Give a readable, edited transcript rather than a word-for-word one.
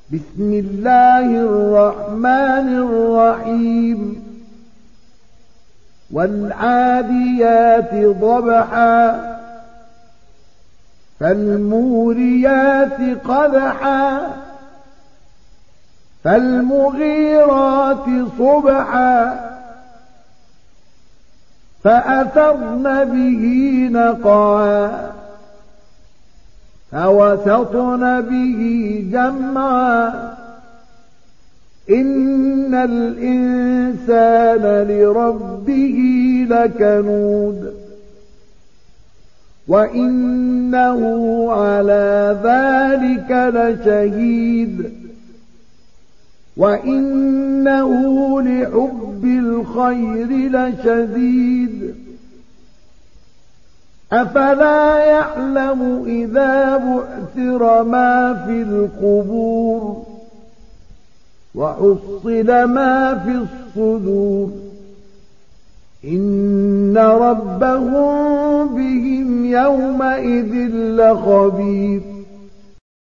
بسم الله الرحمن الرحيم والعاديات ضبحا فالموريات قدحا فالمغيرات صبحا فأثرن به نقعا فوسطن به جمعا إن الإنسان لربه لكنود وإنه على ذلك لشهيد وإنه لحب الخير لشديد أفلا يعلم إذا بعثر ما في القبور وحصل ما في الصدور إن ربهم بهم يومئذ لخبير